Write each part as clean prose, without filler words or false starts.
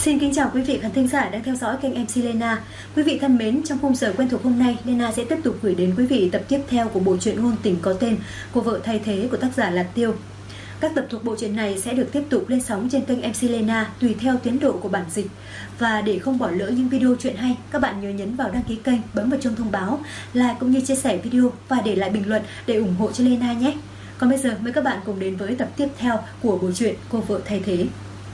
Xin kính chào quý vị khán thính giả đang theo dõi kênh MC Lena. Quý vị thân mến, trong khung giờ quen thuộc hôm nay, Lena sẽ tiếp tục gửi đến quý vị tập tiếp theo của bộ truyện ngôn tình có tên Cô vợ thay thế của tác giả Lạt Tiêu. Các tập thuộc bộ truyện này sẽ được tiếp tục lên sóng trên kênh MC Lena tùy theo tiến độ của bản dịch. Và để không bỏ lỡ những video truyện hay, các bạn nhớ nhấn vào đăng ký kênh, bấm vào chuông thông báo, like cũng như chia sẻ video và để lại bình luận để ủng hộ cho Lena nhé. Còn bây giờ mời các bạn cùng đến với tập tiếp theo của bộ truyện Cô vợ thay thế.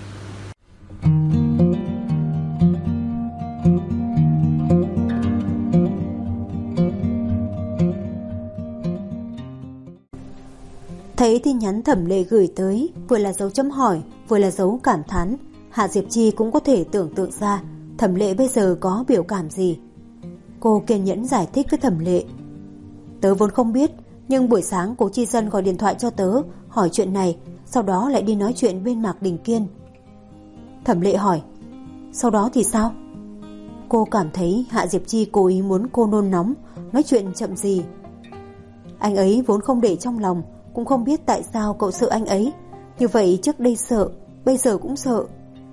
Thấy tin nhắn Thẩm Lệ gửi tới, vừa là dấu chấm hỏi, vừa là dấu cảm thán, Hạ Diệp Chi cũng có thể tưởng tượng ra Thẩm Lệ bây giờ có biểu cảm gì. Cô kiên nhẫn giải thích với Thẩm Lệ. Tớ vốn không biết, nhưng buổi sáng Cố Chi Dân gọi điện thoại cho tớ, hỏi chuyện này, sau đó lại đi nói chuyện bên Mạc Đình Kiên. Thẩm Lệ hỏi, sau đó thì sao? Cô cảm thấy Hạ Diệp Chi cố ý muốn cô nôn nóng, nói chuyện chậm gì. Anh ấy vốn không để trong lòng, cũng không biết tại sao cậu sợ anh ấy. Như vậy trước đây sợ, bây giờ cũng sợ.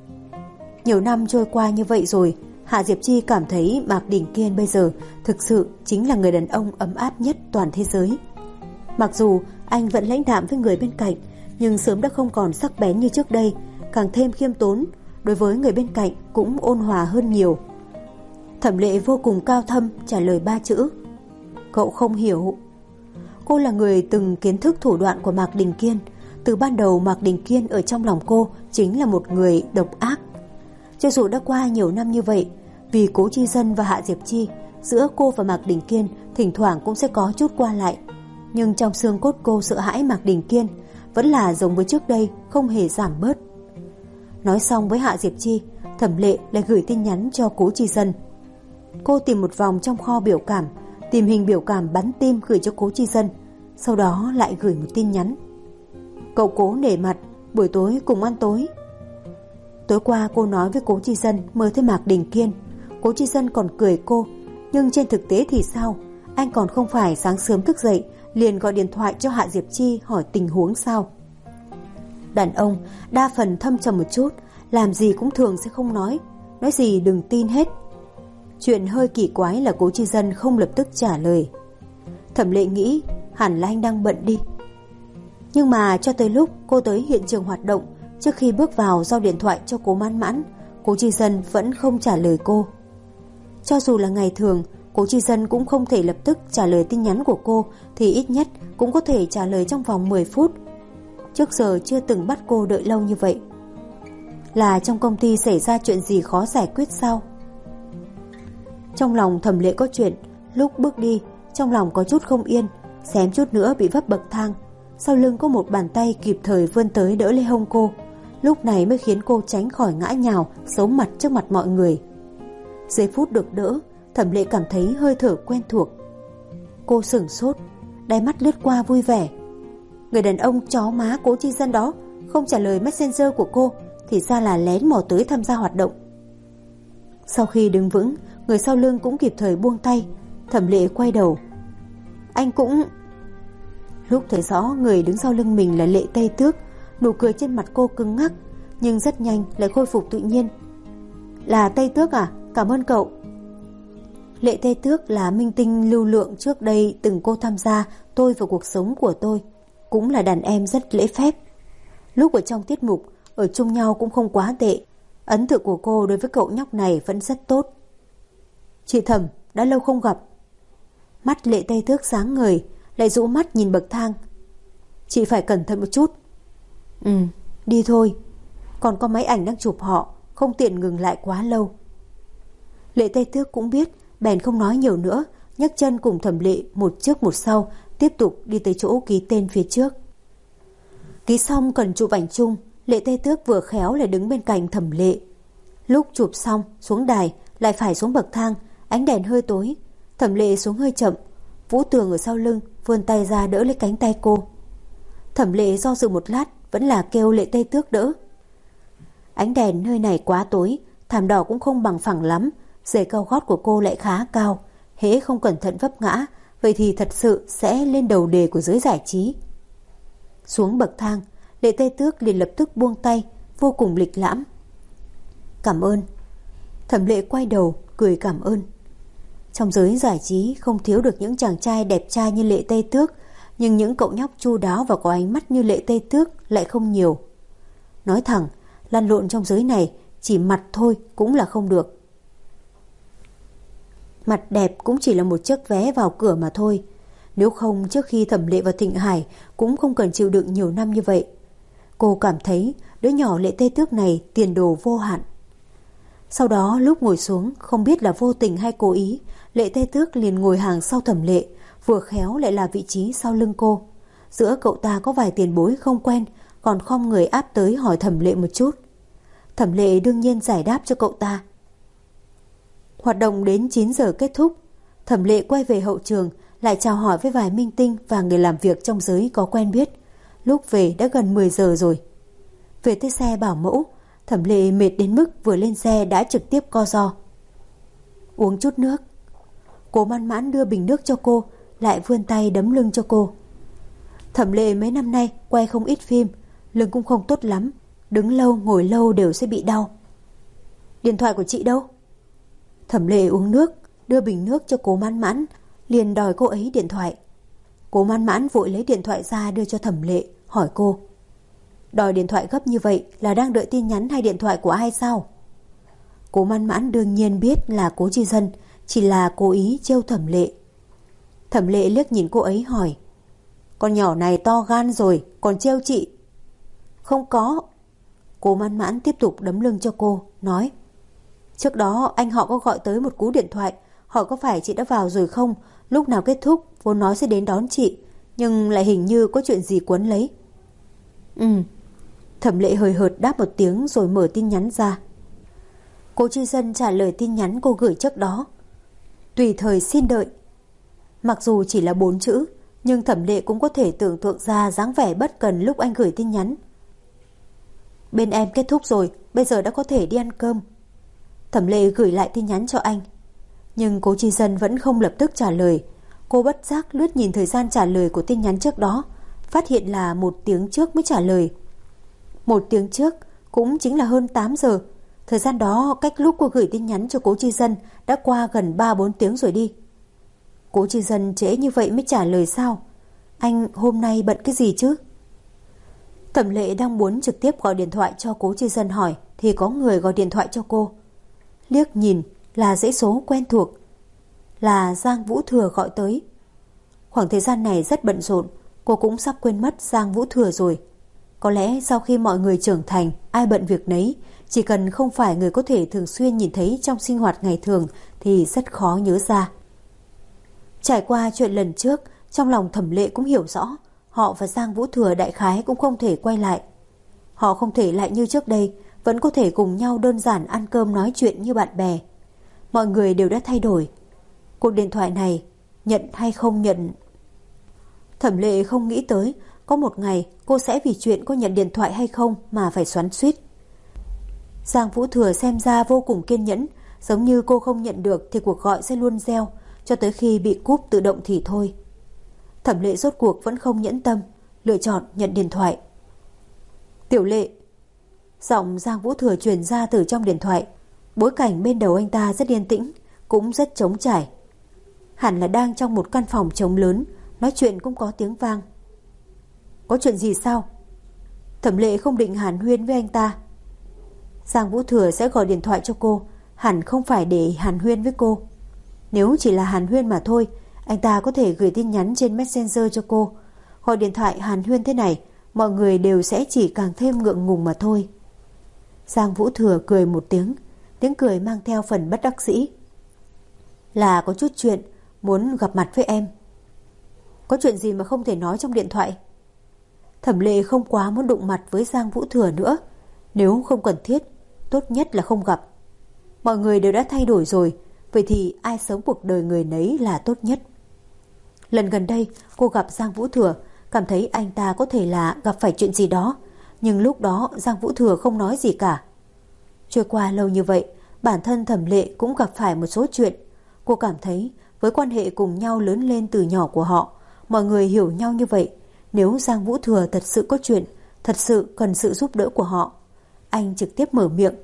Nhiều năm trôi qua như vậy rồi, Hạ Diệp Chi cảm thấy Mạc Đình Kiên bây giờ thực sự chính là người đàn ông ấm áp nhất toàn thế giới. Mặc dù anh vẫn lãnh đạm với người bên cạnh, nhưng sớm đã không còn sắc bén như trước đây, càng thêm khiêm tốn, đối với người bên cạnh cũng ôn hòa hơn nhiều. Thẩm Lệ vô cùng cao thâm trả lời 3 chữ: cậu không hiểu. Cô là người từng kiến thức thủ đoạn của Mạc Đình Kiên. Từ ban đầu Mạc Đình Kiên ở trong lòng cô chính là một người độc ác. Cho dù đã qua nhiều năm như vậy, vì Cố Chi Dân và Hạ Diệp Chi, giữa cô và Mạc Đình Kiên thỉnh thoảng cũng sẽ có chút qua lại. Nhưng trong xương cốt cô sợ hãi Mạc Đình Kiên vẫn là giống với trước đây, không hề giảm bớt. Nói xong với Hạ Diệp Chi, Thẩm Lệ lại gửi tin nhắn cho Cố Chi Dân. Cô tìm một vòng trong kho biểu cảm, tìm hình biểu cảm bắn tim gửi cho Cố Chi Dân, sau đó lại gửi một tin nhắn. Cậu Cố nể mặt, buổi tối cùng ăn tối. Tối qua cô nói với Cố Chi Dân mơ thấy Mạc Đình Kiên. Cố Chi Dân còn cười cô, nhưng trên thực tế thì sao? Anh còn không phải sáng sớm thức dậy liền gọi điện thoại cho Hạ Diệp Chi hỏi tình huống sao? Đàn ông đa phần thâm trầm một chút, làm gì cũng thường sẽ không nói gì đừng tin hết. Chuyện hơi kỳ quái là Cố Chi Dân không lập tức trả lời. Thẩm Lệ nghĩ hẳn là anh đang bận đi. Nhưng mà cho tới lúc cô tới hiện trường hoạt động, trước khi bước vào giao điện thoại cho Cố Mãn Mãn, Cố Chi Dân vẫn không trả lời cô. Cho dù là ngày thường, Cố Chi Dân cũng không thể lập tức trả lời tin nhắn của cô, thì ít nhất cũng có thể trả lời trong vòng 10 phút. Trước giờ chưa từng bắt cô đợi lâu như vậy. Là trong công ty xảy ra chuyện gì khó giải quyết sao? Trong lòng Thẩm Lệ có chuyện, lúc bước đi, trong lòng có chút không yên, xém chút nữa bị vấp bậc thang. Sau lưng có một bàn tay kịp thời vươn tới đỡ lấy hông cô, lúc này mới khiến cô tránh khỏi ngã nhào, xấu mặt trước mặt mọi người. Giây phút được đỡ, Thẩm Lệ cảm thấy hơi thở quen thuộc. Cô sửng sốt, đáy mắt lướt qua vui vẻ. Người đàn ông chó má Cố Chi Dân đó không trả lời messenger của cô, thì ra là lén mò tới tham gia hoạt động. Sau khi đứng vững, người sau lưng cũng kịp thời buông tay. Thẩm Lệ quay đầu. Anh cũng... Lúc thấy rõ người đứng sau lưng mình là Lệ Tây Tước, nụ cười trên mặt cô cứng ngắc, nhưng rất nhanh lại khôi phục tự nhiên. Là Tây Tước à? Cảm ơn cậu. Lệ Tây Tước là minh tinh lưu lượng trước đây từng cô tham gia Tôi và cuộc sống của tôi, cũng là đàn em rất lễ phép. Lúc ở trong tiết mục, ở chung nhau cũng không quá tệ. Ấn tượng của cô đối với cậu nhóc này vẫn rất tốt. Chị Thẩm, đã lâu không gặp. Mắt Lệ Tây Tước sáng ngời, lại dụ mắt nhìn bậc thang. Chị phải cẩn thận một chút. Đi thôi. Còn có mấy ảnh đang chụp họ, không tiện ngừng lại quá lâu. Lệ Tây Tước cũng biết, bèn không nói nhiều nữa, nhấc chân cùng Thẩm Lệ một trước một sau, tiếp tục đi tới chỗ ký tên phía trước. Ký xong cần chụp ảnh chung, Lệ Tây Tước vừa khéo lại đứng bên cạnh Thẩm Lệ. Lúc chụp xong, xuống đài, lại phải xuống bậc thang, ánh đèn hơi tối. Thẩm Lệ xuống hơi chậm, Vũ Tường ở sau lưng vươn tay ra đỡ lấy cánh tay cô. Thẩm Lệ do dự một lát, vẫn là kêu Lệ Tây Tước đỡ. Ánh đèn nơi này quá tối, thảm đỏ cũng không bằng phẳng lắm, giày cao gót của cô lại khá cao, hễ không cẩn thận vấp ngã, vậy thì thật sự sẽ lên đầu đề của giới giải trí. Xuống bậc thang, Lệ Tây Tước liền lập tức buông tay, vô cùng lịch lãm. Cảm ơn. Thẩm Lệ quay đầu cười cảm ơn. Trong giới giải trí không thiếu được những chàng trai đẹp trai như Lệ Tây Tước, nhưng những cậu nhóc chu đáo và có ánh mắt như Lệ Tây Tước lại không nhiều. Nói thẳng, lăn lộn trong giới này chỉ mặt thôi cũng là không được. Mặt đẹp cũng chỉ là một chiếc vé vào cửa mà thôi. Nếu không trước khi Thẩm Lệ và Thịnh Hải cũng không cần chịu đựng nhiều năm như vậy. Cô cảm thấy đứa nhỏ Lệ Tây Tước này tiền đồ vô hạn. Sau đó lúc ngồi xuống, không biết là vô tình hay cố ý, Lệ Tây Tước liền ngồi hàng sau Thẩm Lệ, vừa khéo lại là vị trí sau lưng cô. Giữa cậu ta có vài tiền bối không quen, còn khom người áp tới hỏi Thẩm Lệ một chút. Thẩm Lệ đương nhiên giải đáp cho cậu ta. Hoạt động đến 9 giờ kết thúc, Thẩm Lệ quay về hậu trường, lại chào hỏi với vài minh tinh và người làm việc trong giới có quen biết. Lúc về đã gần 10 giờ rồi. Về tới xe bảo mẫu, Thẩm Lệ mệt đến mức vừa lên xe đã trực tiếp co ro. Uống chút nước. Cố Man Mãn đưa bình nước cho cô, lại vươn tay đấm lưng cho cô. Thẩm Lệ mấy năm nay quay không ít phim, lưng cũng không tốt lắm, đứng lâu ngồi lâu đều sẽ bị đau. Điện thoại của chị đâu? Thẩm Lệ uống nước, đưa bình nước cho Cố Man Mãn, liền đòi cô ấy điện thoại. Cố Man Mãn vội lấy điện thoại ra đưa cho Thẩm Lệ, hỏi cô. Đòi điện thoại gấp như vậy là đang đợi tin nhắn hay điện thoại của ai sao? Cố Man Mãn đương nhiên biết là Cố Chi Dân, chỉ là cố ý trêu Thẩm Lệ. Thẩm Lệ liếc nhìn cô ấy hỏi. Con nhỏ này to gan rồi, còn trêu chị. Không có. Cố Man Mãn tiếp tục đấm lưng cho cô, nói. Trước đó anh họ có gọi tới một cú điện thoại, hỏi có phải chị đã vào rồi không, lúc nào kết thúc, vốn nói sẽ đến đón chị, nhưng lại hình như có chuyện gì quấn lấy. Thẩm Lệ hời hợt đáp một tiếng rồi mở tin nhắn ra. Cố Chi Dân trả lời tin nhắn cô gửi trước đó. Tùy thời xin đợi. Mặc dù chỉ là 4 chữ, nhưng Thẩm Lệ cũng có thể tưởng tượng ra dáng vẻ bất cần lúc anh gửi tin nhắn. Bên em kết thúc rồi, bây giờ đã có thể đi ăn cơm. Thẩm Lệ gửi lại tin nhắn cho anh. Nhưng Cố Chi Dân vẫn không lập tức trả lời. Cô bất giác lướt nhìn thời gian trả lời của tin nhắn trước đó, phát hiện là 1 tiếng trước mới trả lời. 1 tiếng trước cũng chính là hơn 8 giờ. Thời gian đó cách lúc cô gửi tin nhắn cho Cố Chi Dân đã qua gần 3-4 tiếng rồi đi. Cố Chi Dân trễ như vậy mới trả lời sao? Anh hôm nay bận cái gì chứ? Thẩm Lệ đang muốn trực tiếp gọi điện thoại cho Cố Chi Dân hỏi thì có người gọi điện thoại cho cô. Liếc nhìn là dãy số quen thuộc, là Giang Vũ Thừa gọi tới. Khoảng thời gian này rất bận rộn, cô cũng sắp quên mất Giang Vũ Thừa rồi. Có lẽ sau khi mọi người trưởng thành, ai bận việc nấy, chỉ cần không phải người có thể thường xuyên nhìn thấy trong sinh hoạt ngày thường thì rất khó nhớ ra. Trải qua chuyện lần trước, trong lòng Thẩm Lệ cũng hiểu rõ, họ và Giang Vũ Thừa đại khái cũng không thể quay lại. Họ không thể lại như trước đây, vẫn có thể cùng nhau đơn giản ăn cơm nói chuyện như bạn bè. Mọi người đều đã thay đổi. Cuộc điện thoại này, nhận hay không nhận? Thẩm Lệ không nghĩ tới, có một ngày cô sẽ vì chuyện cô nhận điện thoại hay không mà phải xoắn xuýt. Giang Vũ Thừa xem ra vô cùng kiên nhẫn, giống như cô không nhận được thì cuộc gọi sẽ luôn reo, cho tới khi bị cúp tự động thì thôi. Thẩm Lệ rốt cuộc vẫn không nhẫn tâm, lựa chọn nhận điện thoại. Tiểu Lệ. Giọng Giang Vũ Thừa truyền ra từ trong điện thoại. Bối cảnh bên đầu anh ta rất yên tĩnh, cũng rất trống trải. Hẳn là đang trong một căn phòng trống lớn, nói chuyện cũng có tiếng vang. Có chuyện gì sao? Thẩm Lệ không định hàn huyên với anh ta. Giang Vũ Thừa sẽ gọi điện thoại cho cô, hẳn không phải để hàn huyên với cô. Nếu chỉ là hàn huyên mà thôi, anh ta có thể gửi tin nhắn trên Messenger cho cô. Gọi điện thoại hàn huyên thế này, mọi người đều sẽ chỉ càng thêm ngượng ngùng mà thôi. Giang Vũ Thừa cười một tiếng, tiếng cười mang theo phần bất đắc dĩ. Là có chút chuyện, muốn gặp mặt với em. Có chuyện gì mà không thể nói trong điện thoại? Thẩm Lệ không quá muốn đụng mặt với Giang Vũ Thừa nữa. Nếu không cần thiết, tốt nhất là không gặp. Mọi người đều đã thay đổi rồi, vậy thì ai sống cuộc đời người nấy là tốt nhất. Lần gần đây cô gặp Giang Vũ Thừa, cảm thấy anh ta có thể là gặp phải chuyện gì đó, nhưng lúc đó Giang Vũ Thừa không nói gì cả. Trôi qua lâu như vậy, bản thân Thẩm Lệ cũng gặp phải một số chuyện. Cô cảm thấy với quan hệ cùng nhau lớn lên từ nhỏ của họ, mọi người hiểu nhau như vậy, nếu Giang Vũ Thừa thật sự có chuyện, thật sự cần sự giúp đỡ của họ, anh trực tiếp mở miệng,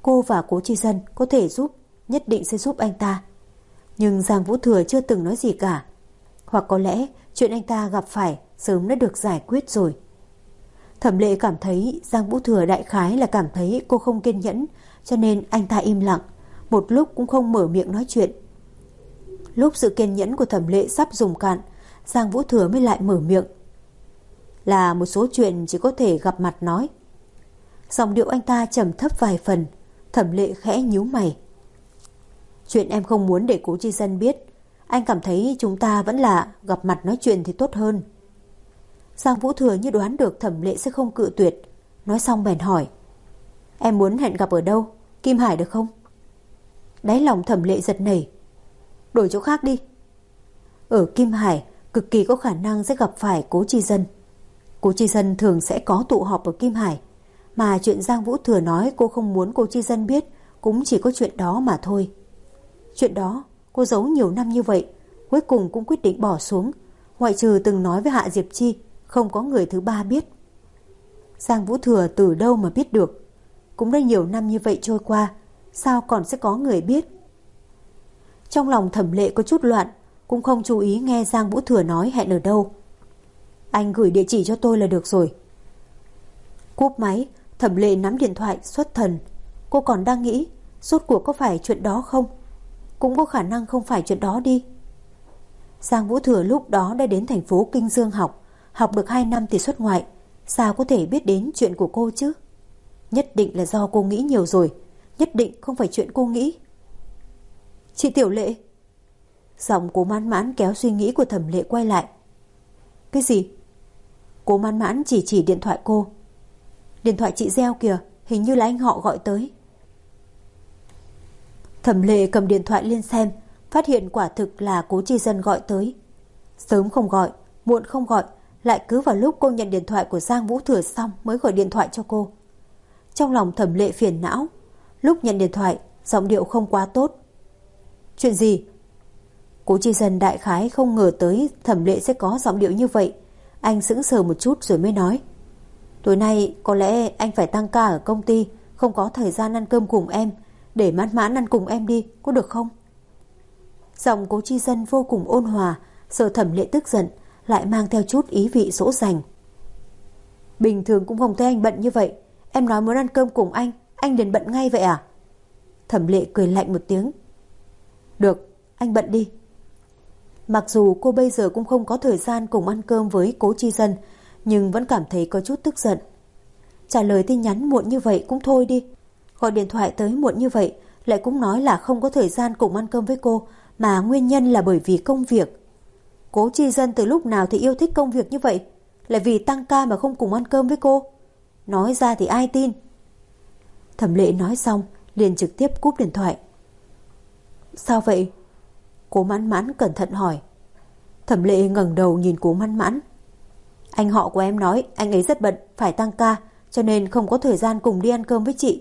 cô và Cố Chi Dân có thể giúp, nhất định sẽ giúp anh ta. Nhưng Giang Vũ Thừa chưa từng nói gì cả. Hoặc có lẽ chuyện anh ta gặp phải sớm đã được giải quyết rồi. Thẩm Lệ cảm thấy Giang Vũ Thừa đại khái là cảm thấy cô không kiên nhẫn, cho nên anh ta im lặng, một lúc cũng không mở miệng nói chuyện. Lúc sự kiên nhẫn của Thẩm Lệ sắp dùng cạn, Giang Vũ Thừa mới lại mở miệng. Là một số chuyện chỉ có thể gặp mặt nói. Giọng điệu anh ta trầm thấp vài phần. Thẩm Lệ khẽ nhíu mày. Chuyện em không muốn để Cố Chi Dân biết. Anh cảm thấy chúng ta vẫn là gặp mặt nói chuyện thì tốt hơn. Giang Vũ Thừa như đoán được Thẩm Lệ sẽ không cự tuyệt. Nói xong bèn hỏi. Em muốn hẹn gặp ở đâu? Kim Hải được không? Đáy lòng Thẩm Lệ giật nảy. Đổi chỗ khác đi. Ở Kim Hải cực kỳ có khả năng sẽ gặp phải Cố Chi Dân. Cố Chi Dân thường sẽ có tụ họp ở Kim Hải. Mà chuyện Giang Vũ Thừa nói cô không muốn Cố Chi Dân biết cũng chỉ có chuyện đó mà thôi. Chuyện đó cô giấu nhiều năm như vậy, cuối cùng cũng quyết định bỏ xuống. Ngoại trừ từng nói với Hạ Diệp Chi, không có người thứ ba biết. Giang Vũ Thừa từ đâu mà biết được? Cũng đã nhiều năm như vậy trôi qua, sao còn sẽ có người biết? Trong lòng Thẩm Lệ có chút loạn, cũng không chú ý nghe Giang Vũ Thừa nói hẹn ở đâu. Anh gửi địa chỉ cho tôi là được rồi. Cúp máy, Thẩm Lệ nắm điện thoại xuất thần. Cô còn đang nghĩ rốt cuộc có phải chuyện đó không? Cũng có khả năng không phải chuyện đó đi. Giang Vũ Thừa lúc đó đã đến thành phố Kinh Dương học được 2 năm thì xuất ngoại. Sao có thể biết đến chuyện của cô chứ? Nhất định là do cô nghĩ nhiều rồi. Nhất định không phải chuyện cô nghĩ. Chị Tiểu Lệ. Giọng Cố Mãn Mãn kéo suy nghĩ của Thẩm Lệ quay lại. Cái gì? Cố Mãn Mãn chỉ điện thoại cô. Điện thoại chị reo kìa, hình như là anh họ gọi tới. Thẩm Lệ cầm điện thoại lên xem, phát hiện quả thực là Cố Chi Dân gọi tới. Sớm không gọi, muộn không gọi, lại cứ vào lúc cô nhận điện thoại của Giang Vũ Thừa xong mới gọi điện thoại cho cô. Trong lòng Thẩm Lệ phiền não. Lúc nhận điện thoại, giọng điệu không quá tốt. Chuyện gì? Cố Chi Dân đại khái không ngờ tới Thẩm Lệ sẽ có giọng điệu như vậy. Anh sững sờ một chút rồi mới nói. Tối nay có lẽ anh phải tăng ca ở công ty, không có thời gian ăn cơm cùng em. Để Mãn Mãn ăn cùng em đi, có được không? Giọng Cố Chi Dân vô cùng ôn hòa, sợ Thẩm Lệ tức giận, lại mang theo chút ý vị dỗ dành. Bình thường cũng không thấy anh bận như vậy. Em nói muốn ăn cơm cùng anh liền bận ngay vậy à? Thẩm Lệ cười lạnh một tiếng. Được, anh bận đi. Mặc dù cô bây giờ cũng không có thời gian cùng ăn cơm với Cố Chi Dân, nhưng vẫn cảm thấy có chút tức giận. Trả lời tin nhắn muộn như vậy cũng thôi đi. Gọi điện thoại tới muộn như vậy, lại cũng nói là không có thời gian cùng ăn cơm với cô, mà nguyên nhân là bởi vì công việc. Cố Chi Dân từ lúc nào thì yêu thích công việc như vậy? Là vì tăng ca mà không cùng ăn cơm với cô? Nói ra thì ai tin? Thẩm Lệ nói xong, liền trực tiếp cúp điện thoại. Sao vậy? Cố Mãn Mãn cẩn thận hỏi. Thẩm Lệ ngẩng đầu nhìn Cố Mãn Mãn. Anh họ của em nói anh ấy rất bận, phải tăng ca, cho nên không có thời gian cùng đi ăn cơm với chị.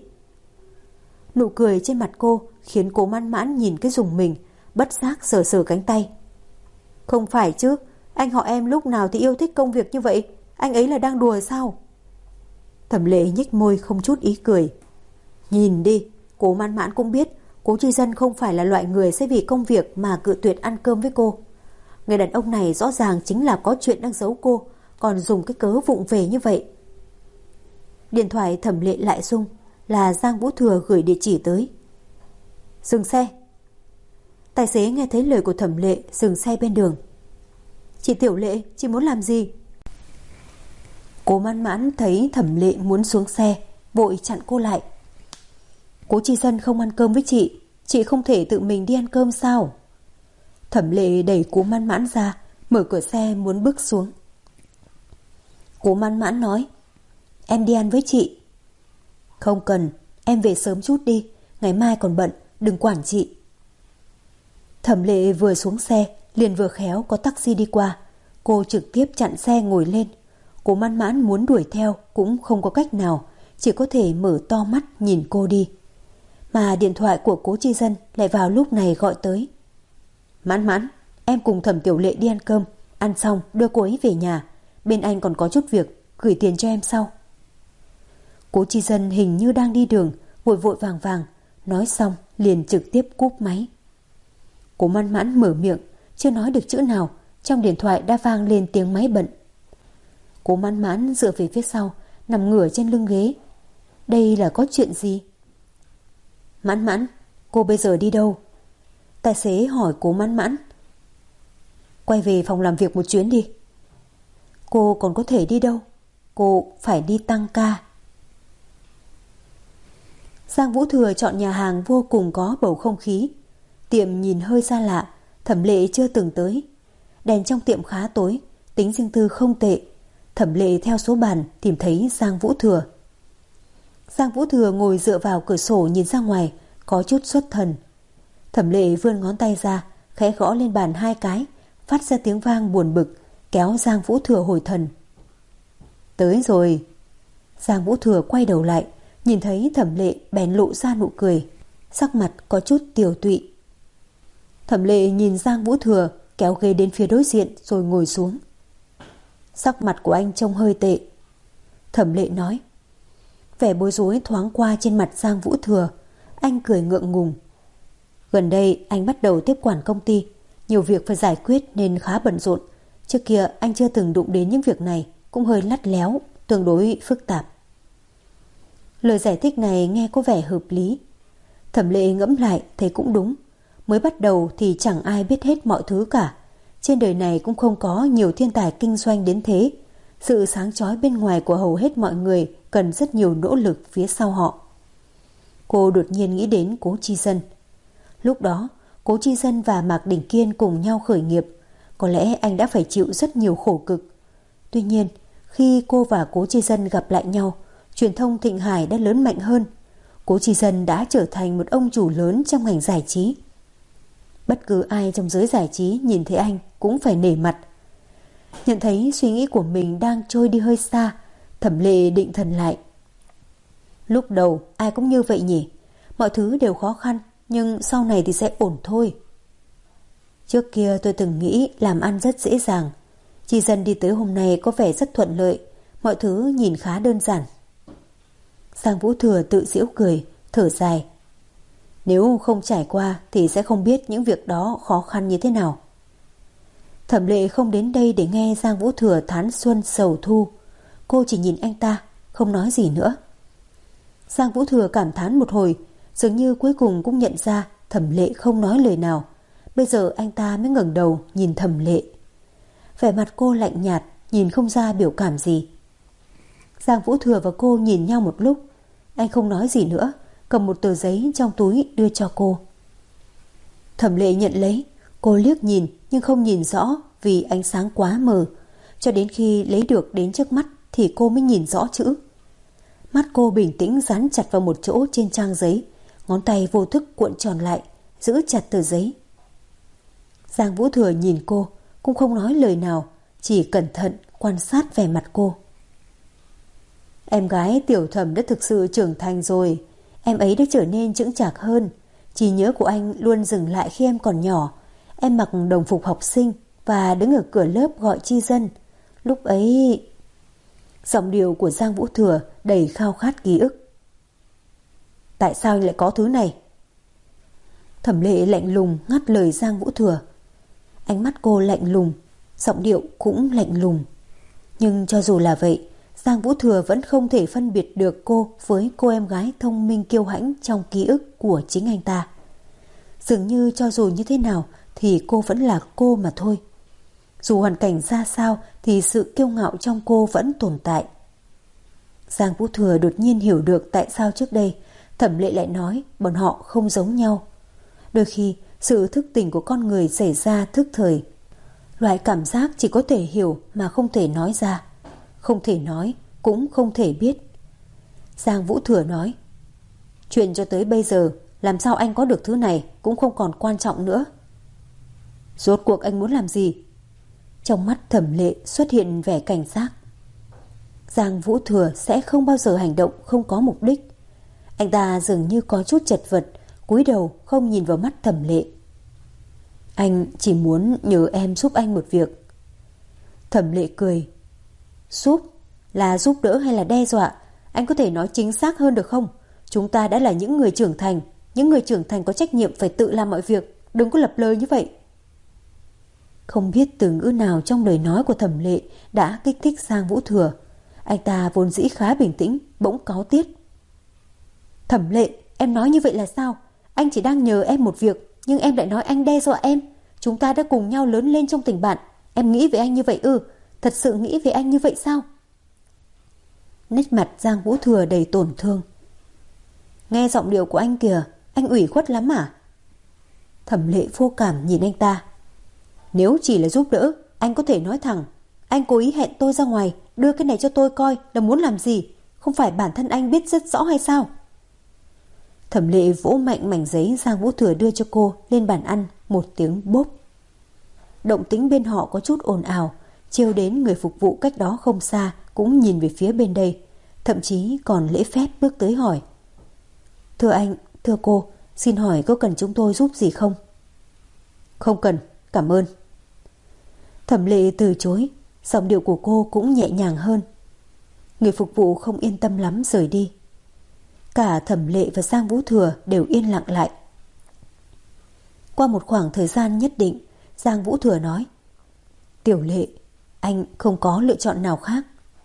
Nụ cười trên mặt cô khiến Cố Mãn Mãn nhìn cái rùng mình, bất giác sờ sờ cánh tay. Không phải chứ, anh họ em lúc nào thì yêu thích công việc như vậy, anh ấy là đang đùa sao? Thẩm Lệ nhếch môi không chút ý cười. Nhìn đi, Cố Mãn Mãn cũng biết Cố Chi Dân không phải là loại người sẽ vì công việc mà cự tuyệt ăn cơm với cô. Người đàn ông này rõ ràng chính là có chuyện đang giấu cô, còn dùng cái cớ vụng về như vậy. Điện thoại Thẩm Lệ lại rung, là Giang Vũ Thừa gửi địa chỉ tới. Dừng xe. Tài xế nghe thấy lời của Thẩm Lệ, dừng xe bên đường. Chị Tiểu Lệ, chị muốn làm gì? Cố Mãn Mãn thấy Thẩm Lệ muốn xuống xe, vội chặn cô lại. Cố Chi Dân không ăn cơm với chị không thể tự mình đi ăn cơm sao? Thẩm Lệ đẩy Cố Mãn Mãn ra, mở cửa xe muốn bước xuống. Cố Mãn Mãn nói, em đi ăn với chị. Không cần, em về sớm chút đi, ngày mai còn bận, đừng quản chị. Thẩm Lệ vừa xuống xe, liền vừa khéo có taxi đi qua. Cô trực tiếp chặn xe ngồi lên. Cố Mãn Mãn muốn đuổi theo cũng không có cách nào, chỉ có thể mở to mắt nhìn cô đi. Mà điện thoại của Cố Chi Dân lại vào lúc này gọi tới. Mãn Mãn, em cùng Thẩm Tiểu Lệ đi ăn cơm, ăn xong đưa cô ấy về nhà. Bên anh còn có chút việc, gửi tiền cho em sau. Cố Chi Dân hình như đang đi đường, vội vội vàng vàng, nói xong liền trực tiếp cúp máy. Cố Mãn Mãn mở miệng, chưa nói được chữ nào, trong điện thoại đã vang lên tiếng máy bận. Cố Mãn Mãn dựa về phía sau, nằm ngửa trên lưng ghế. Đây là có chuyện gì? Mãn Mãn, cô bây giờ đi đâu? Tài xế hỏi Cố Mãn Mãn. Quay về phòng làm việc một chuyến đi. Cô còn có thể đi đâu? Cô phải đi tăng ca. Giang Vũ Thừa chọn nhà hàng vô cùng có bầu không khí. Tiệm nhìn hơi xa lạ, Thẩm Lệ chưa từng tới. Đèn trong tiệm khá tối, tính riêng tư không tệ. Thẩm Lệ theo số bàn tìm thấy Giang Vũ Thừa. Giang Vũ Thừa ngồi dựa vào cửa sổ nhìn ra ngoài, có chút xuất thần. Thẩm Lệ vươn ngón tay ra, khẽ gõ lên bàn 2 cái, phát ra tiếng vang buồn bực, kéo Giang Vũ Thừa hồi thần. Tới rồi. Giang Vũ Thừa quay đầu lại, nhìn thấy Thẩm Lệ bèn lộ ra nụ cười, sắc mặt có chút tiều tụy. Thẩm Lệ nhìn Giang Vũ Thừa kéo ghế đến phía đối diện rồi ngồi xuống. Sắc mặt của anh trông hơi tệ. Thẩm Lệ nói. Vẻ bối rối thoáng qua trên mặt Giang Vũ Thừa. Anh cười ngượng ngùng. Gần đây anh bắt đầu tiếp quản công ty, nhiều việc phải giải quyết nên khá bận rộn. Trước kia anh chưa từng đụng đến những việc này, cũng hơi lắt léo, tương đối phức tạp. Lời giải thích này nghe có vẻ hợp lý. Thẩm Lệ ngẫm lại thấy cũng đúng. Mới bắt đầu thì chẳng ai biết hết mọi thứ cả. Trên đời này cũng không có nhiều thiên tài kinh doanh đến thế. Sự sáng chói bên ngoài của hầu hết mọi người cần rất nhiều nỗ lực phía sau họ. Cô đột nhiên nghĩ đến Cố Chi Dân. Lúc đó, Cố Chi Dân và Mạc Đỉnh Kiên cùng nhau khởi nghiệp. Có lẽ anh đã phải chịu rất nhiều khổ cực. Tuy nhiên, khi cô và Cố Chi Dân gặp lại nhau, truyền thông Thịnh Hải đã lớn mạnh hơn. Cố Chi Dân đã trở thành một ông chủ lớn trong ngành giải trí. Bất cứ ai trong giới giải trí nhìn thấy anh cũng phải nể mặt. Nhận thấy suy nghĩ của mình đang trôi đi hơi xa, Thẩm Lệ định thần lại. Lúc đầu ai cũng như vậy nhỉ. Mọi thứ đều khó khăn, nhưng sau này thì sẽ ổn thôi. Trước kia tôi từng nghĩ làm ăn rất dễ dàng. Chi Dân đi tới hôm nay có vẻ rất thuận lợi, mọi thứ nhìn khá đơn giản. Giang Vũ Thừa tự giễu cười, thở dài. Nếu không trải qua thì sẽ không biết những việc đó khó khăn như thế nào. Thẩm Lệ không đến đây để nghe Giang Vũ Thừa thán xuân sầu thu. Cô chỉ nhìn anh ta, không nói gì nữa. Giang Vũ Thừa cảm thán một hồi, dường như cuối cùng cũng nhận ra Thẩm Lệ không nói lời nào. Bây giờ anh ta mới ngẩng đầu nhìn Thẩm Lệ. Vẻ mặt cô lạnh nhạt, nhìn không ra biểu cảm gì. Giang Vũ Thừa và cô nhìn nhau một lúc. Anh không nói gì nữa, cầm một tờ giấy trong túi đưa cho cô. Thẩm Lệ nhận lấy, cô liếc nhìn nhưng không nhìn rõ vì ánh sáng quá mờ. Cho đến khi lấy được đến trước mắt thì cô mới nhìn rõ chữ. Mắt cô bình tĩnh dán chặt vào một chỗ trên trang giấy, ngón tay vô thức cuộn tròn lại, giữ chặt tờ giấy. Giang Vũ Thừa nhìn cô, cũng không nói lời nào, chỉ cẩn thận quan sát vẻ mặt cô. Em gái Tiểu Thẩm đã thực sự trưởng thành rồi. Em ấy đã trở nên chững chạc hơn. Trí nhớ của anh luôn dừng lại khi em còn nhỏ. Em mặc đồng phục học sinh và đứng ở cửa lớp gọi Chi Dân. Lúc ấy... Giọng điệu của Giang Vũ Thừa đầy khao khát ký ức. Tại sao anh lại có thứ này? Thẩm Lệ lạnh lùng ngắt lời Giang Vũ Thừa. Ánh mắt cô lạnh lùng, giọng điệu cũng lạnh lùng. Nhưng cho dù là vậy, Giang Vũ Thừa vẫn không thể phân biệt được cô với cô em gái thông minh kiêu hãnh trong ký ức của chính anh ta. Dường như cho dù như thế nào thì cô vẫn là cô mà thôi. Dù hoàn cảnh ra sao thì sự kiêu ngạo trong cô vẫn tồn tại. Giang Vũ Thừa đột nhiên hiểu được tại sao trước đây Thẩm Lệ lại nói bọn họ không giống nhau. Đôi khi sự thức tỉnh của con người xảy ra thức thời. Loại cảm giác chỉ có thể hiểu mà không thể nói ra. Không thể nói cũng không thể biết. Giang Vũ Thừa nói, chuyện cho tới bây giờ làm sao anh có được thứ này cũng không còn quan trọng nữa. Rốt cuộc anh muốn làm gì? Trong mắt Thẩm Lệ xuất hiện vẻ cảnh giác. Giang Vũ Thừa sẽ không bao giờ hành động không có mục đích. Anh ta dường như có chút chật vật, cúi đầu không nhìn vào mắt Thẩm Lệ. Anh chỉ muốn nhờ em giúp anh một việc. Thẩm Lệ cười. Giúp? Là giúp đỡ hay là đe dọa? Anh có thể nói chính xác hơn được không? Chúng ta đã là những người trưởng thành. Những người trưởng thành có trách nhiệm phải tự làm mọi việc. Đừng có lập lờ như vậy. Không biết từ ngữ nào trong lời nói của Thẩm Lệ đã kích thích Giang Vũ Thừa. Anh ta vốn dĩ khá bình tĩnh, bỗng cáu tiết. Thẩm Lệ, em nói như vậy là sao? Anh chỉ đang nhờ em một việc, nhưng em lại nói anh đe dọa em. Chúng ta đã cùng nhau lớn lên trong tình bạn. Em nghĩ về anh như vậy ư? Thật sự nghĩ về anh như vậy sao? Nét mặt Giang Vũ Thừa đầy tổn thương. Nghe giọng điệu của anh kìa, anh ủy khuất lắm à? Thẩm Lệ vô cảm nhìn anh ta. Nếu chỉ là giúp đỡ, anh có thể nói thẳng. Anh cố ý hẹn tôi ra ngoài, đưa cái này cho tôi coi là muốn làm gì. Không phải bản thân anh biết rất rõ hay sao? Thẩm Lệ vỗ mạnh mảnh giấy Giang Vũ Thừa đưa cho cô lên bàn ăn, một tiếng bốp. Động tĩnh bên họ có chút ồn ào, chiêu đến người phục vụ cách đó không xa cũng nhìn về phía bên đây, thậm chí còn lễ phép bước tới hỏi. Thưa anh, thưa cô, xin hỏi có cần chúng tôi giúp gì không? Không cần, cảm ơn. Thẩm Lệ từ chối, giọng điệu của cô cũng nhẹ nhàng hơn. Người phục vụ không yên tâm lắm rời đi. Cả Thẩm Lệ và Giang Vũ Thừa đều yên lặng lại. Qua một khoảng thời gian nhất định, Giang Vũ Thừa nói: Tiểu Lệ, anh không có lựa chọn nào khác.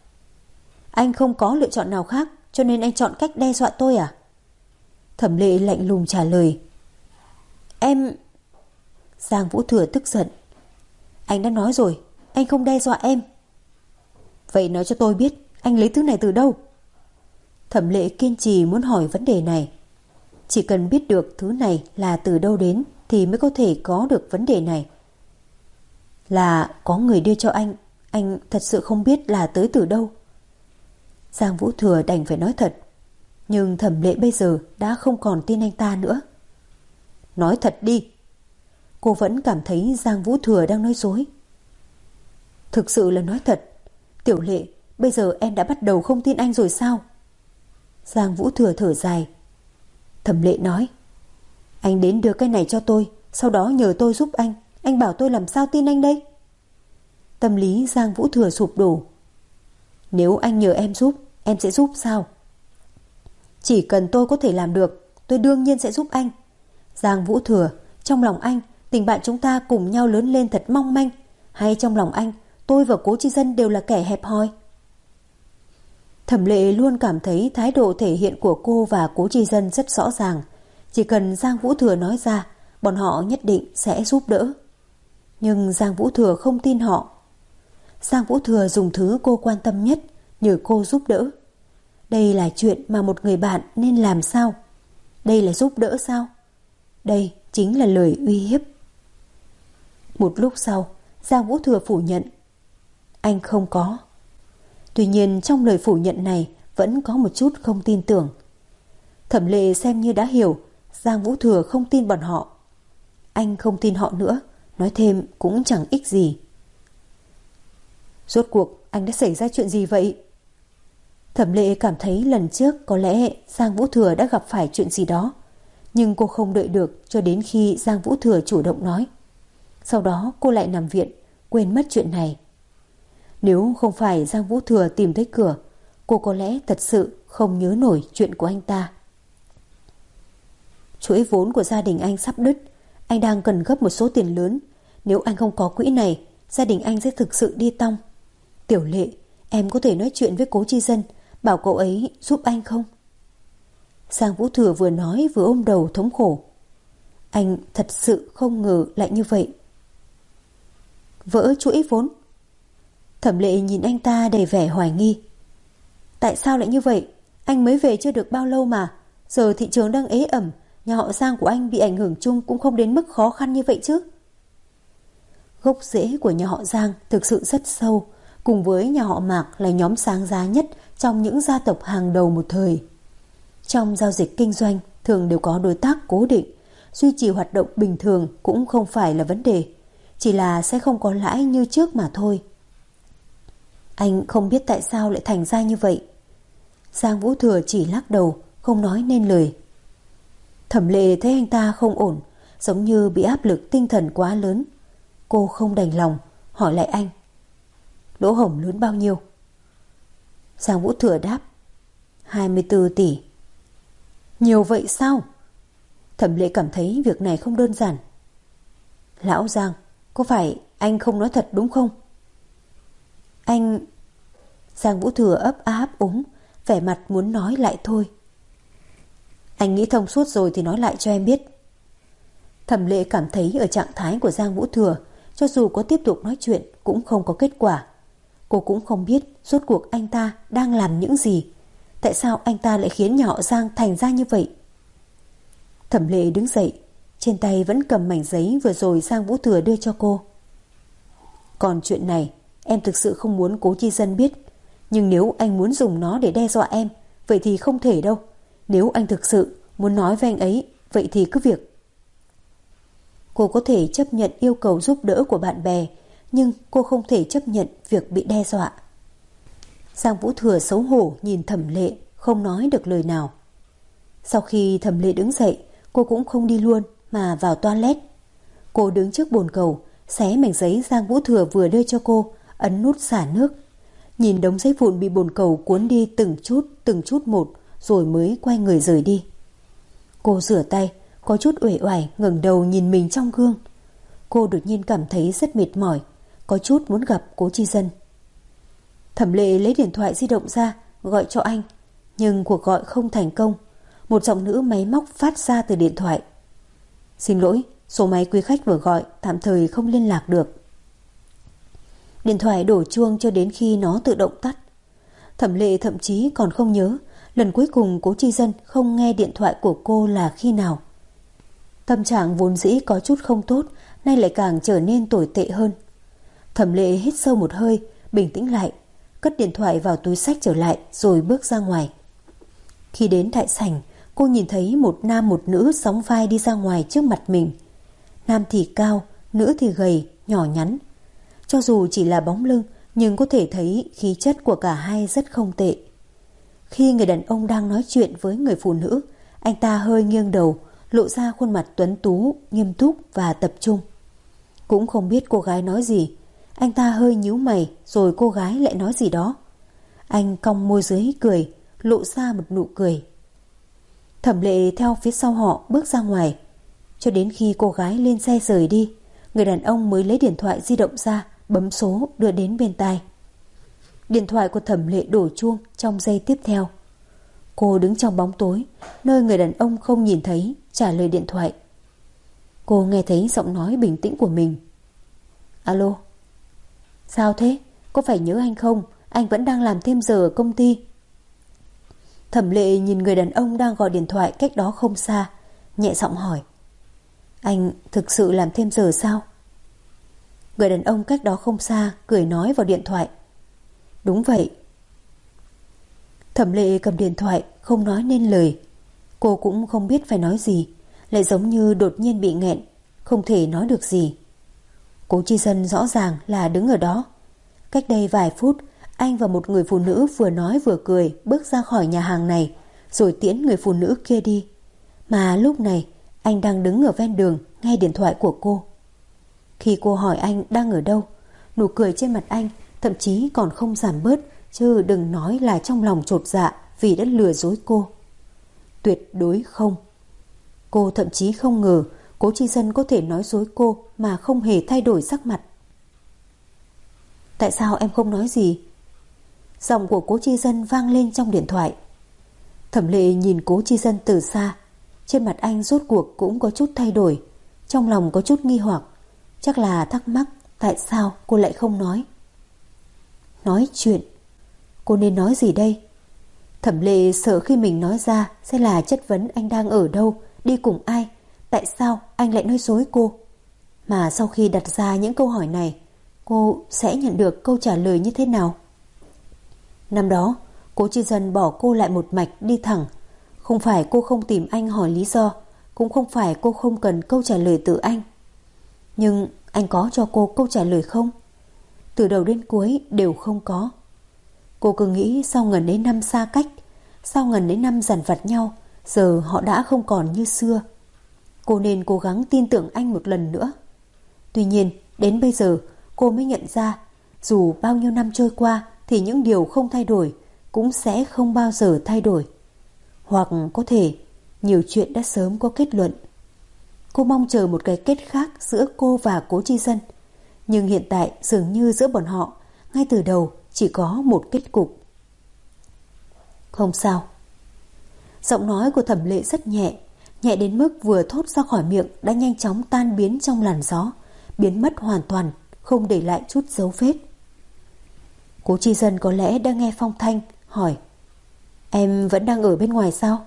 Anh không có lựa chọn nào khác, cho nên anh chọn cách đe dọa tôi à? Thẩm Lệ lạnh lùng trả lời. Em... Giang Vũ Thừa tức giận. Anh đã nói rồi, anh không đe dọa em. Vậy nói cho tôi biết, anh lấy thứ này từ đâu? Thẩm Lệ kiên trì muốn hỏi vấn đề này. Chỉ cần biết được thứ này là từ đâu đến thì mới có thể có được vấn đề này. Là có người đưa cho anh thật sự không biết là tới từ đâu. Giang Vũ Thừa đành phải nói thật. Nhưng Thẩm Lệ bây giờ đã không còn tin anh ta nữa. Nói thật đi. Cô vẫn cảm thấy Giang Vũ Thừa đang nói dối. Thực sự là nói thật. Tiểu Lệ, bây giờ em đã bắt đầu không tin anh rồi sao? Giang Vũ Thừa thở dài. Thẩm Lệ nói: Anh đến đưa cái này cho tôi, sau đó nhờ tôi giúp anh bảo tôi làm sao tin anh đây? Tâm lý Giang Vũ Thừa sụp đổ. Nếu anh nhờ em giúp, em sẽ giúp sao? Chỉ cần tôi có thể làm được, tôi đương nhiên sẽ giúp anh. Giang Vũ Thừa, trong lòng anh, tình bạn chúng ta cùng nhau lớn lên thật mong manh, hay trong lòng anh, tôi và Cố Chi Dân đều là kẻ hẹp hòi? Thẩm Lệ luôn cảm thấy thái độ thể hiện của cô và Cố Chi Dân rất rõ ràng. Chỉ cần Giang Vũ Thừa nói ra, bọn họ nhất định sẽ giúp đỡ. Nhưng Giang Vũ Thừa không tin họ. Giang Vũ Thừa dùng thứ cô quan tâm nhất, nhờ cô giúp đỡ. Đây là chuyện mà một người bạn nên làm sao? Đây là giúp đỡ sao? Đây chính là lời uy hiếp. Một lúc sau, Giang Vũ Thừa phủ nhận. Anh không có. Tuy nhiên trong lời phủ nhận này vẫn có một chút không tin tưởng. Thẩm Lệ xem như đã hiểu Giang Vũ Thừa không tin bọn họ. Anh không tin họ nữa, nói thêm cũng chẳng ích gì. Rốt cuộc anh đã xảy ra chuyện gì vậy? Thẩm Lệ cảm thấy lần trước có lẽ Giang Vũ Thừa đã gặp phải chuyện gì đó, nhưng cô không đợi được cho đến khi Giang Vũ Thừa chủ động nói. Sau đó cô lại nằm viện, quên mất chuyện này. Nếu không phải Giang Vũ Thừa tìm tới cửa, cô có lẽ thật sự không nhớ nổi chuyện của anh ta. Chuỗi vốn của gia đình anh sắp đứt, anh đang cần gấp một số tiền lớn. Nếu anh không có quỹ này, gia đình anh sẽ thực sự đi tong. Tiểu Lệ, em có thể nói chuyện với Cố Chi Dân, bảo cậu ấy giúp anh không? Giang Vũ Thừa vừa nói vừa ôm đầu thống khổ. Anh thật sự không ngờ lại như vậy. Vỡ chuỗi vốn? Thẩm Lệ nhìn anh ta đầy vẻ hoài nghi. Tại sao lại như vậy? Anh mới về chưa được bao lâu mà. Giờ thị trường đang ế ẩm, nhà họ Giang của anh bị ảnh hưởng chung cũng không đến mức khó khăn như vậy chứ. Gốc rễ của nhà họ Giang thực sự rất sâu, cùng với nhà họ Mạc là nhóm sáng giá nhất trong những gia tộc hàng đầu một thời. Trong giao dịch kinh doanh thường đều có đối tác cố định, duy trì hoạt động bình thường cũng không phải là vấn đề, chỉ là sẽ không có lãi như trước mà thôi. Anh không biết tại sao lại thành ra như vậy. Giang Vũ Thừa chỉ lắc đầu, không nói nên lời. Thẩm Lệ thấy anh ta không ổn, giống như bị áp lực tinh thần quá lớn. Cô không đành lòng, hỏi lại anh. Lỗ hổng lớn bao nhiêu? Giang Vũ Thừa đáp. 24 tỷ. Nhiều vậy sao? Thẩm Lệ cảm thấy việc này không đơn giản. Lão Giang, có phải anh không nói thật đúng không? Anh... Giang Vũ Thừa ấp a ấp úng, vẻ mặt muốn nói lại thôi. Anh nghĩ thông suốt rồi thì nói lại cho em biết. Thẩm Lệ cảm thấy ở trạng thái của Giang Vũ Thừa, cho dù có tiếp tục nói chuyện cũng không có kết quả. Cô cũng không biết rốt cuộc anh ta đang làm những gì. Tại sao anh ta lại khiến nhà họ Giang thành ra như vậy? Thẩm Lệ đứng dậy, trên tay vẫn cầm mảnh giấy vừa rồi Giang Vũ Thừa đưa cho cô. Còn chuyện này em thực sự không muốn Cố Chi Dân biết. Nhưng nếu anh muốn dùng nó để đe dọa em, vậy thì không thể đâu. Nếu anh thực sự muốn nói với anh ấy, vậy thì cứ việc. Cô có thể chấp nhận yêu cầu giúp đỡ của bạn bè, nhưng cô không thể chấp nhận việc bị đe dọa. Giang Vũ Thừa xấu hổ nhìn Thẩm Lệ, không nói được lời nào. Sau khi Thẩm Lệ đứng dậy, cô cũng không đi luôn mà vào toilet. Cô đứng trước bồn cầu, xé mảnh giấy Giang Vũ Thừa vừa đưa cho cô, ấn nút xả nước. Nhìn đống giấy vụn bị bồn cầu cuốn đi từng chút một, rồi mới quay người rời đi. Cô rửa tay, có chút uể oải ngẩng đầu nhìn mình trong gương. Cô đột nhiên cảm thấy rất mệt mỏi, có chút muốn gặp Cố Chi Dân. Thẩm Lệ lấy điện thoại di động ra, gọi cho anh, nhưng cuộc gọi không thành công. Một giọng nữ máy móc phát ra từ điện thoại. Xin lỗi, số máy quý khách vừa gọi tạm thời không liên lạc được. Điện thoại đổ chuông cho đến khi nó tự động tắt. Thẩm Lệ thậm chí còn không nhớ lần cuối cùng Cố Chi Dân không nghe điện thoại của cô là khi nào. Tâm trạng vốn dĩ có chút không tốt, nay lại càng trở nên tồi tệ hơn. Thẩm Lệ hít sâu một hơi, bình tĩnh lại, cất điện thoại vào túi xách trở lại rồi bước ra ngoài. Khi đến đại sảnh, cô nhìn thấy một nam một nữ sóng vai đi ra ngoài trước mặt mình. Nam thì cao, nữ thì gầy, nhỏ nhắn. Cho dù chỉ là bóng lưng, nhưng có thể thấy khí chất của cả hai rất không tệ. Khi người đàn ông đang nói chuyện với người phụ nữ, anh ta hơi nghiêng đầu, lộ ra khuôn mặt tuấn tú, nghiêm túc và tập trung. Cũng không biết cô gái nói gì. Anh ta hơi nhíu mày, rồi cô gái lại nói gì đó. Anh cong môi dưới cười, lộ ra một nụ cười. Thẩm Lệ theo phía sau họ bước ra ngoài. Cho đến khi cô gái lên xe rời đi, người đàn ông mới lấy điện thoại di động ra, bấm số đưa đến bên tai. Điện thoại của Thẩm Lệ đổ chuông trong giây tiếp theo. Cô đứng trong bóng tối, nơi người đàn ông không nhìn thấy, trả lời điện thoại. Cô nghe thấy giọng nói bình tĩnh của mình. Alo. Sao thế? Có phải nhớ anh không? Anh vẫn đang làm thêm giờ ở công ty. Thẩm Lệ nhìn người đàn ông đang gọi điện thoại cách đó không xa, nhẹ giọng hỏi. Anh thực sự làm thêm giờ sao? Người đàn ông cách đó không xa cười nói vào điện thoại. Đúng vậy. Thẩm Lệ cầm điện thoại không nói nên lời. Cô cũng không biết phải nói gì, lại giống như đột nhiên bị nghẹn, không thể nói được gì. Cố Chi Dân rõ ràng là đứng ở đó. Cách đây vài phút, anh và một người phụ nữ vừa nói vừa cười bước ra khỏi nhà hàng này, rồi tiễn người phụ nữ kia đi. Mà lúc này anh đang đứng ở ven đường nghe điện thoại của cô. Khi cô hỏi anh đang ở đâu, nụ cười trên mặt anh thậm chí còn không giảm bớt, chứ đừng nói là trong lòng chột dạ vì đã lừa dối cô. Tuyệt đối không. Cô thậm chí không ngờ Cố Chi Dân có thể nói dối cô mà không hề thay đổi sắc mặt. Tại sao em không nói gì? Giọng của Cố Chi Dân vang lên trong điện thoại. Thẩm Lệ nhìn Cố Chi Dân từ xa. Trên mặt anh rốt cuộc cũng có chút thay đổi. Trong lòng có chút nghi hoặc, chắc là thắc mắc tại sao cô lại không nói. Nói chuyện. Cô nên nói gì đây? Thẩm Lệ sợ khi mình nói ra sẽ là chất vấn anh đang ở đâu, đi cùng ai, tại sao anh lại nói dối cô. Mà sau khi đặt ra những câu hỏi này, cô sẽ nhận được câu trả lời như thế nào? Năm đó, Cố Chi Dân bỏ cô lại một mạch đi thẳng. Không phải cô không tìm anh hỏi lý do, cũng không phải cô không cần câu trả lời từ anh. Nhưng anh có cho cô câu trả lời không? Từ đầu đến cuối đều không có. Cô cứ nghĩ sau ngần ấy năm xa cách, sau ngần ấy năm dằn vặt nhau, giờ họ đã không còn như xưa. Cô nên cố gắng tin tưởng anh một lần nữa. Tuy nhiên, đến bây giờ cô mới nhận ra, dù bao nhiêu năm trôi qua thì những điều không thay đổi cũng sẽ không bao giờ thay đổi. Hoặc có thể Nhiều chuyện đã sớm có kết luận. Cô mong chờ một cái kết khác giữa cô và Cố Chi Dân, nhưng hiện tại dường như giữa bọn họ ngay từ đầu chỉ có một kết cục. Không sao. Giọng nói của Thẩm Lệ rất nhẹ, nhẹ đến mức vừa thốt ra khỏi miệng đã nhanh chóng tan biến trong làn gió, biến mất hoàn toàn, không để lại chút dấu vết. Cố Chi Dân có lẽ đã nghe phong thanh, hỏi: Em vẫn đang ở bên ngoài sao?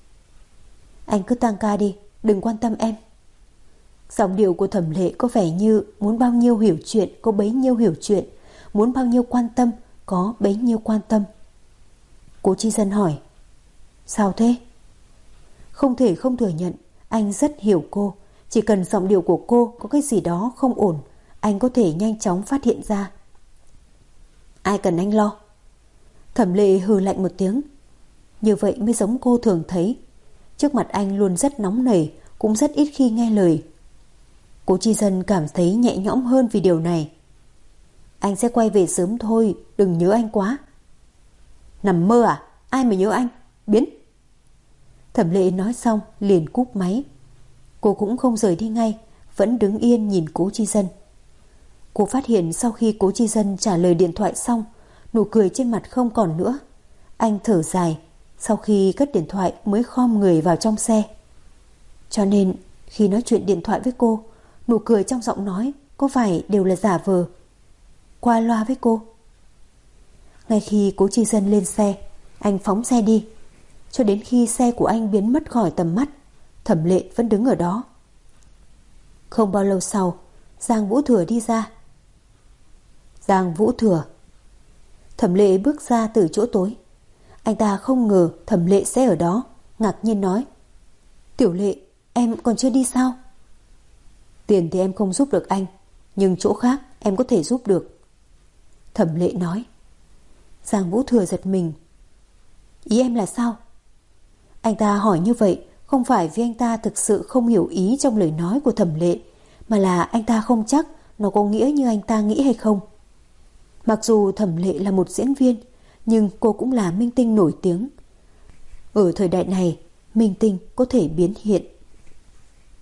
Anh cứ tăng ca đi, đừng quan tâm em. Giọng điệu của Thẩm Lệ có vẻ như muốn bao nhiêu hiểu chuyện có bấy nhiêu hiểu chuyện, muốn bao nhiêu quan tâm có bấy nhiêu quan tâm. Cố Chi Dân hỏi: Sao thế? Không thể không thừa nhận, anh rất hiểu cô. Chỉ cần giọng điệu của cô có cái gì đó không ổn, anh có thể nhanh chóng phát hiện ra. Ai cần anh lo? Thẩm Lệ hừ lạnh một tiếng. Như vậy mới giống cô thường thấy. Trước mặt anh luôn rất nóng nảy, cũng rất ít khi nghe lời. Cố Chi Dân cảm thấy nhẹ nhõm hơn vì điều này. Anh sẽ quay về sớm thôi, đừng nhớ anh quá. Nằm mơ à? Ai mà nhớ anh? Biến! Thẩm Lệ nói xong liền cúp máy. Cô cũng không rời đi ngay, vẫn đứng yên nhìn Cố Chi Dân. Cô phát hiện sau khi Cố Chi Dân trả lời điện thoại xong, nụ cười trên mặt không còn nữa. Anh thở dài, sau khi cất điện thoại mới khom người vào trong xe. Cho nên khi nói chuyện điện thoại với cô, nụ cười trong giọng nói có phải đều là giả vờ, qua loa với cô. Ngay khi Cố Chi Dân lên xe, anh phóng xe đi. Cho đến khi xe của anh biến mất khỏi tầm mắt, Thẩm Lệ vẫn đứng ở đó. Không bao lâu sau, Giang Vũ Thừa đi ra. Giang Vũ Thừa. Thẩm Lệ bước ra từ chỗ tối. Anh ta không ngờ Thẩm Lệ sẽ ở đó, ngạc nhiên nói: Tiểu Lệ, em còn chưa đi sao? Tiền thì em không giúp được anh, nhưng chỗ khác em có thể giúp được. Thẩm Lệ nói. Giang Vũ Thừa giật mình. Ý em là sao? Anh ta hỏi như vậy không phải vì anh ta thực sự không hiểu ý trong lời nói của Thẩm Lệ, mà là anh ta không chắc nó có nghĩa như anh ta nghĩ hay không. Mặc dù Thẩm Lệ là một diễn viên, nhưng cô cũng là minh tinh nổi tiếng. Ở thời đại này, minh tinh có thể biến hiện.